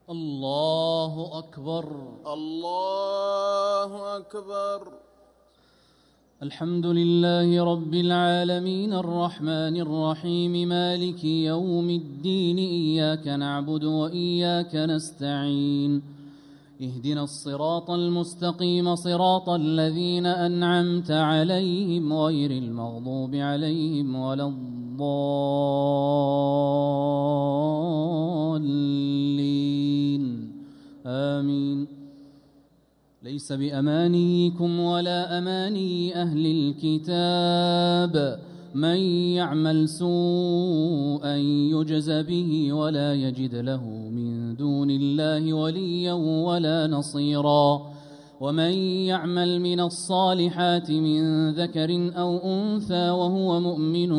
الله أكبر. الله أكبر. الحمد لله رب العالمين الرحمن الرحيم مالك يوم الدين، إياك نعبد وإياك نستعين، اهدنا الصراط المستقيم صراط الذين أنعمت عليهم غير المغضوب عليهم ولا الضالين آمين. ليس بأمانيكم ولا أماني أهل الكتاب، من يعمل سوءا يجز به ولا يجد له من دون الله وليا ولا نصيرا، ومن يعمل من الصالحات من ذكر أو أنثى وهو مؤمن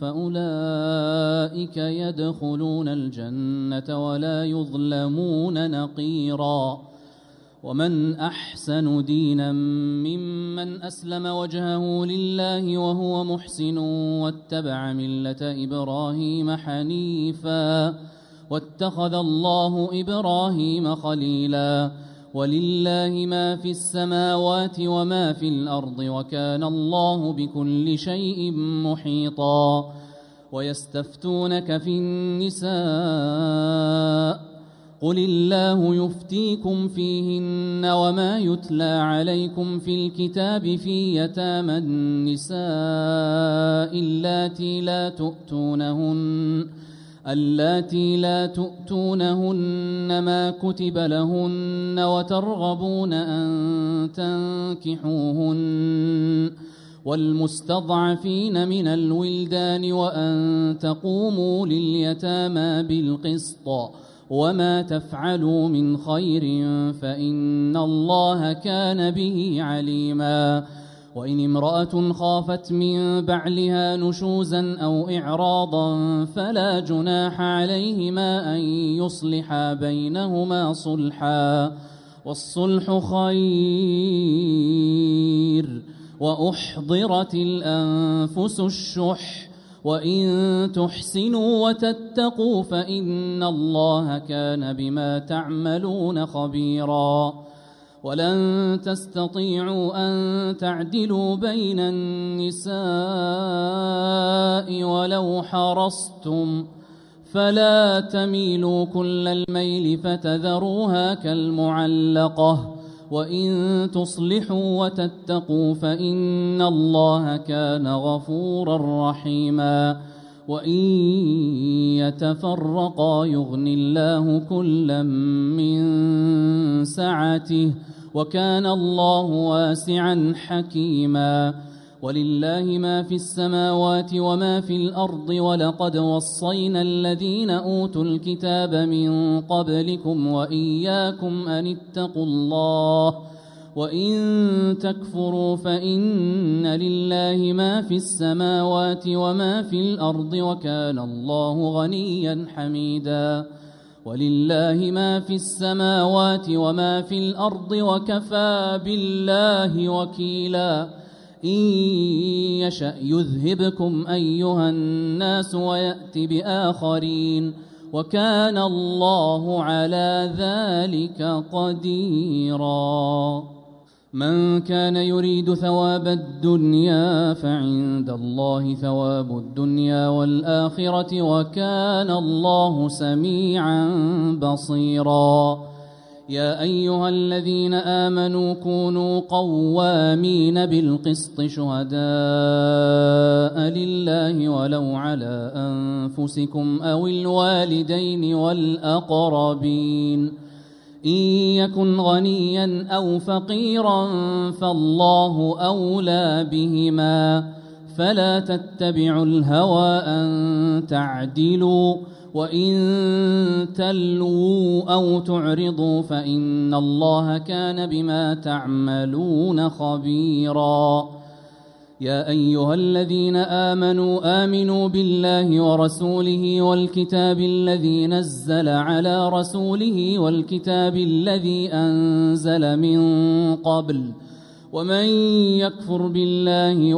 فأولئك يدخلون الجنة ولا يظلمون نقيرا. ومن أحسن دينا ممن أسلم وجهه لله وهو محسن واتبع ملة إبراهيم حنيفا واتخذ الله إبراهيم خليلا. ولله ما في السماوات وما في الأرض وكان الله بكل شيء محيطا. ويستفتونك في النساء، قل الله يفتيكم فيهن وما يتلى عليكم في الكتاب في يتامى النساء اللاتي لا تؤتونهن ما كتب لهن وترغبون أن تنكحوهن، والمستضعفين من الولدان وأن تقوموا لليتامى بالقسط، وما تفعلوا من خير فإن الله كان به عليما. وإن امرأة خافت من بعلها نشوزا أو إعراضا فلا جناح عليهما أن يصلحا بينهما صلحا، والصلح خير. وأحضرت الأنفس الشح، وإن تحسنوا وتتقوا فإن الله كان بما تعملون خبيرا. ولن تستطيعوا أن تعدلوا بين النساء ولو حرصتم، فلا تميلوا كل الميل فتذروها كالمعلقة، وإن تصلحوا وتتقوا فإن الله كان غفورا رحيما. وإن يتفرقا يغني الله كلا من سعته، وكان الله واسعا حكيما. ولله ما في السماوات وما في الأرض، ولقد وصينا الذين أوتوا الكتاب من قبلكم وإياكم أن اتقوا الله، وإن تكفروا فإن لله ما في السماوات وما في الأرض وكان الله غنيا حميدا. ولله ما في السماوات وما في الأرض وكفى بالله وكيلا. إن يشأ يذهبكم أيها الناس ويأت بآخرين، وكان الله على ذلك قديرا. من كان يريد ثواب الدنيا فعند الله ثواب الدنيا والآخرة، وكان الله سميعا بصيرا. يا أيها الذين آمنوا كونوا قوامين بالقسط شهداء لله ولو على أنفسكم أو الوالدين والأقربين، إن يكن غنيا أو فقيرا فالله أولى بهما، فلا تتبعوا الهوى أن تعدلوا، وإن تلووا أو تعرضوا فإن الله كان بما تعملون خبيرا. يا أيها الذين آمنوا بالله ورسوله والكتاب الذي نزل على رسوله والكتاب الذي أنزل من قبل، ومن يكفر بالله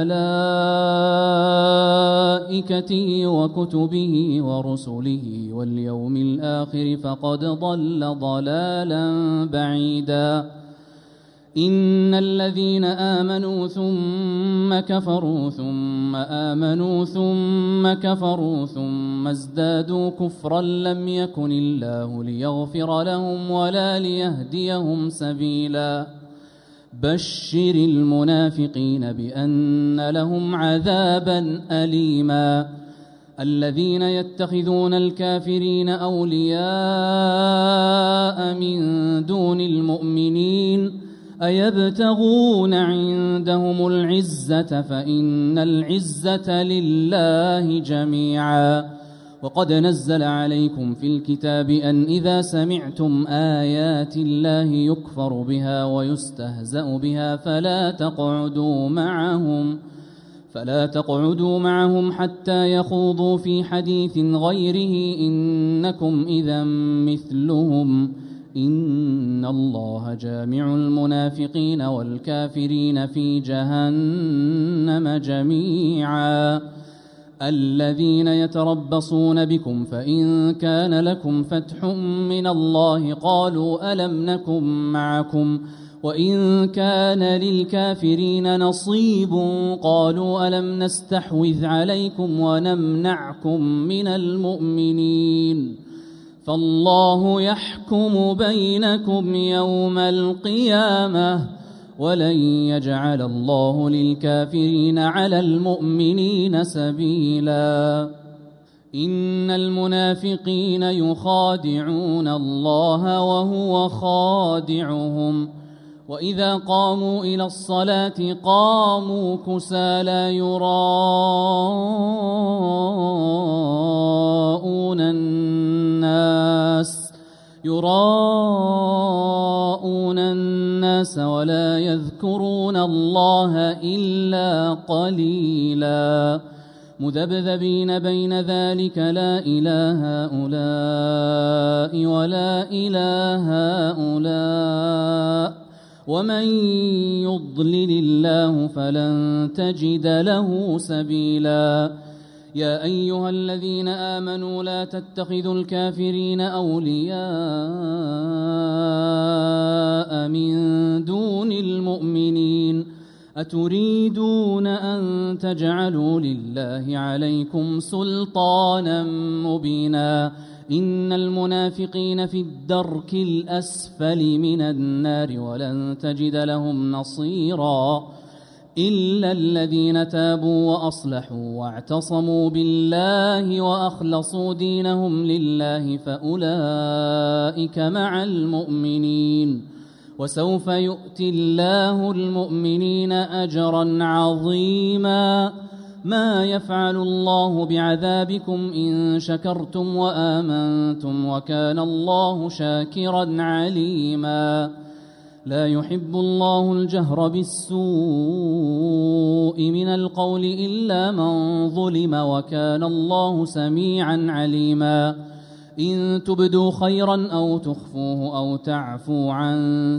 وملائكته وكتبه ورسله واليوم الآخر فقد ضل ضلالا بعيدا. إن الذين آمنوا ثم كفروا ثم آمنوا ثم كفروا ثم ازدادوا كفرا لم يكن الله ليغفر لهم ولا ليهديهم سبيلا. بشر المنافقين بأن لهم عذابا أليما. الذين يتخذون الكافرين أولياء من دون المؤمنين أيبتغون عندهم العزة فإن العزة لله جميعا. وقد نزل عليكم في الكتاب أن إذا سمعتم آيات الله يكفر بها ويستهزأ بها فلا تقعدوا معهم حتى يخوضوا في حديث غيره إنكم إذا مثلهم إن الله جامع المنافقين والكافرين في جهنم جميعا. الذين يتربصون بكم فإن كان لكم فتح من الله قالوا ألم نكن معكم وإن كان للكافرين نصيب قالوا ألم نستحوذ عليكم ونمنعكم من المؤمنين فالله يحكم بينكم يوم القيامة ولن يجعل الله للكافرين على المؤمنين سبيلا. إن المنافقين يخادعون الله وهو خادعهم وإذا قاموا إلى الصلاة قاموا كسالى يراءون الناس ولا يذكرون الله إلا قليلا. مذبذبين بين ذلك لا إله هؤلاء ولا إله هؤلاء ومن يضلل الله فلن تجد له سبيلا. يا أيها الذين آمنوا لا تتخذوا الكافرين أولياء من دون المؤمنين أتريدون أن تجعلوا لله عليكم سلطانا مبينا. إن المنافقين في الدرك الأسفل من النار ولن تجد لهم نصيرا إلا الذين تابوا وأصلحوا واعتصموا بالله وأخلصوا دينهم لله فأولئك مع المؤمنين وسوف يؤتي الله المؤمنين أجرا عظيما. ما يفعل الله بعذابكم إن شكرتم وآمنتم وكان الله شاكرا عليما. لا يحب الله الجهر بالسوء من القول إلا من ظلم وكان الله سميعا عليما. إن تبدوا خيرا أو تخفوه أو تعفوا عن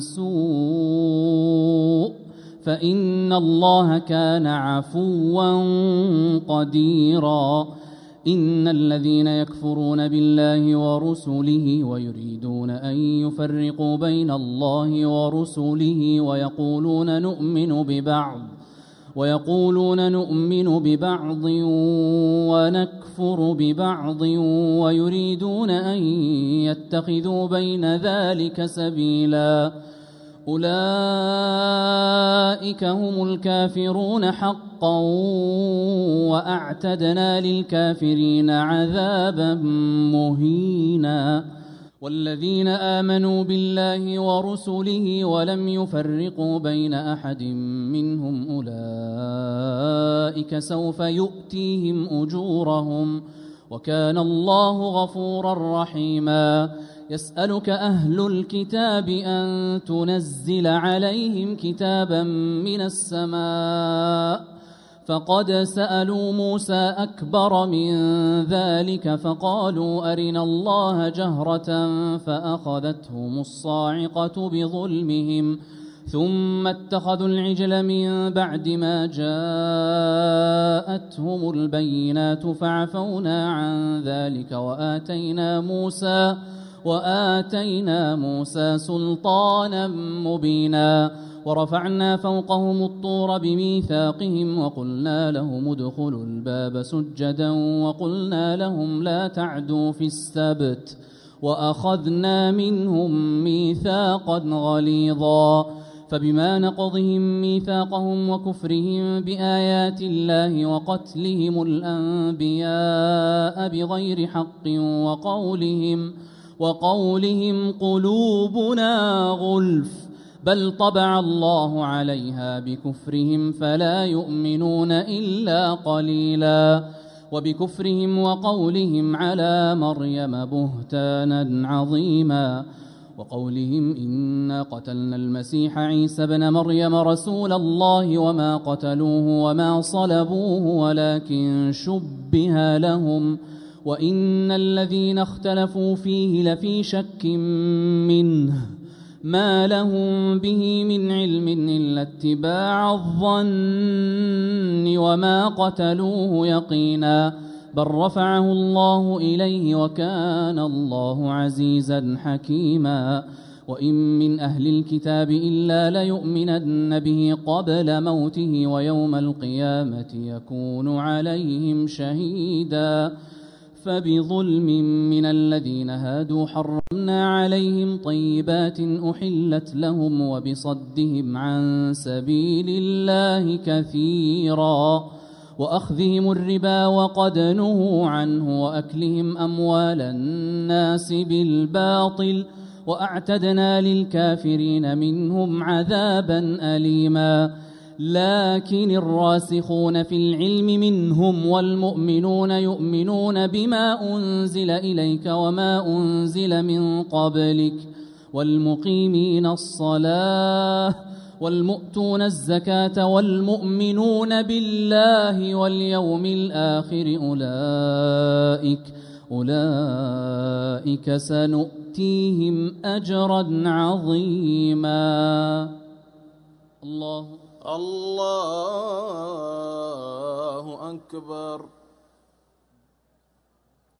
سوء فإن الله كان عفوا قديرا. إن الذين يكفرون بالله ورسله ويريدون أن يفرقوا بين الله ورسله ويقولون نؤمن ببعض ونكفر ببعض ويريدون أن يتخذوا بين ذلك سبيلا. أولئك هم الكافرون حقا وأعتدنا للكافرين عذابا مهينا. والذين آمنوا بالله ورسله ولم يفرقوا بين أحد منهم أولئك سوف يؤتيهم أجورهم وكان الله غفورا رحيما. يسألك أهل الكتاب أن تنزل عليهم كتابا من السماء فقد سألوا موسى أكبر من ذلك فقالوا أرنا الله جهرة فأخذتهم الصاعقة بظلمهم ثم اتخذوا العجل من بعد ما جاءتهم البينات فعفونا عن ذلك وآتينا موسى سلطانا مبينا ورفعنا فوقهم الطور بميثاقهم وقلنا لهم ادخلوا الباب سجدا وقلنا لهم لا تعدوا في السبت وأخذنا منهم ميثاقا غليظا فبما نقضهم ميثاقهم وكفرهم بآيات الله وقتلهم الأنبياء بغير حق وقولهم قلوبنا غلف بل طبع الله عليها بكفرهم فلا يؤمنون إلا قليلا وبكفرهم وقولهم على مريم بهتانا عظيما وقولهم إنا قتلنا المسيح عيسى ابن مريم رسول الله وما قتلوه وما صلبوه ولكن شبه لهم وإن الذين اختلفوا فيه لفي شك منه ما لهم به من علم إلا اتباع الظن وما قتلوه يقينا بل رفعه الله إليه وكان الله عزيزا حكيما وإن من أهل الكتاب إلا ليؤمنن به قبل موته ويوم القيامة يكون عليهم شهيدا فبظلم من الذين هادوا حرمنا عليهم طيبات أحلت لهم وبصدهم عن سبيل الله كثيرا وأخذهم الربا وقد نهوا عنه وأكلهم أموال الناس بالباطل وأعتدنا للكافرين منهم عذابا أليما لكن الراسخون في العلم منهم والمؤمنون يؤمنون بما أنزل إليك وما أنزل من قبلك والمقيمين الصلاة والمؤتون الزكاة والمؤمنون بالله واليوم الآخر أولئك سنؤتيهم أجرا عظيما. الله أكبر.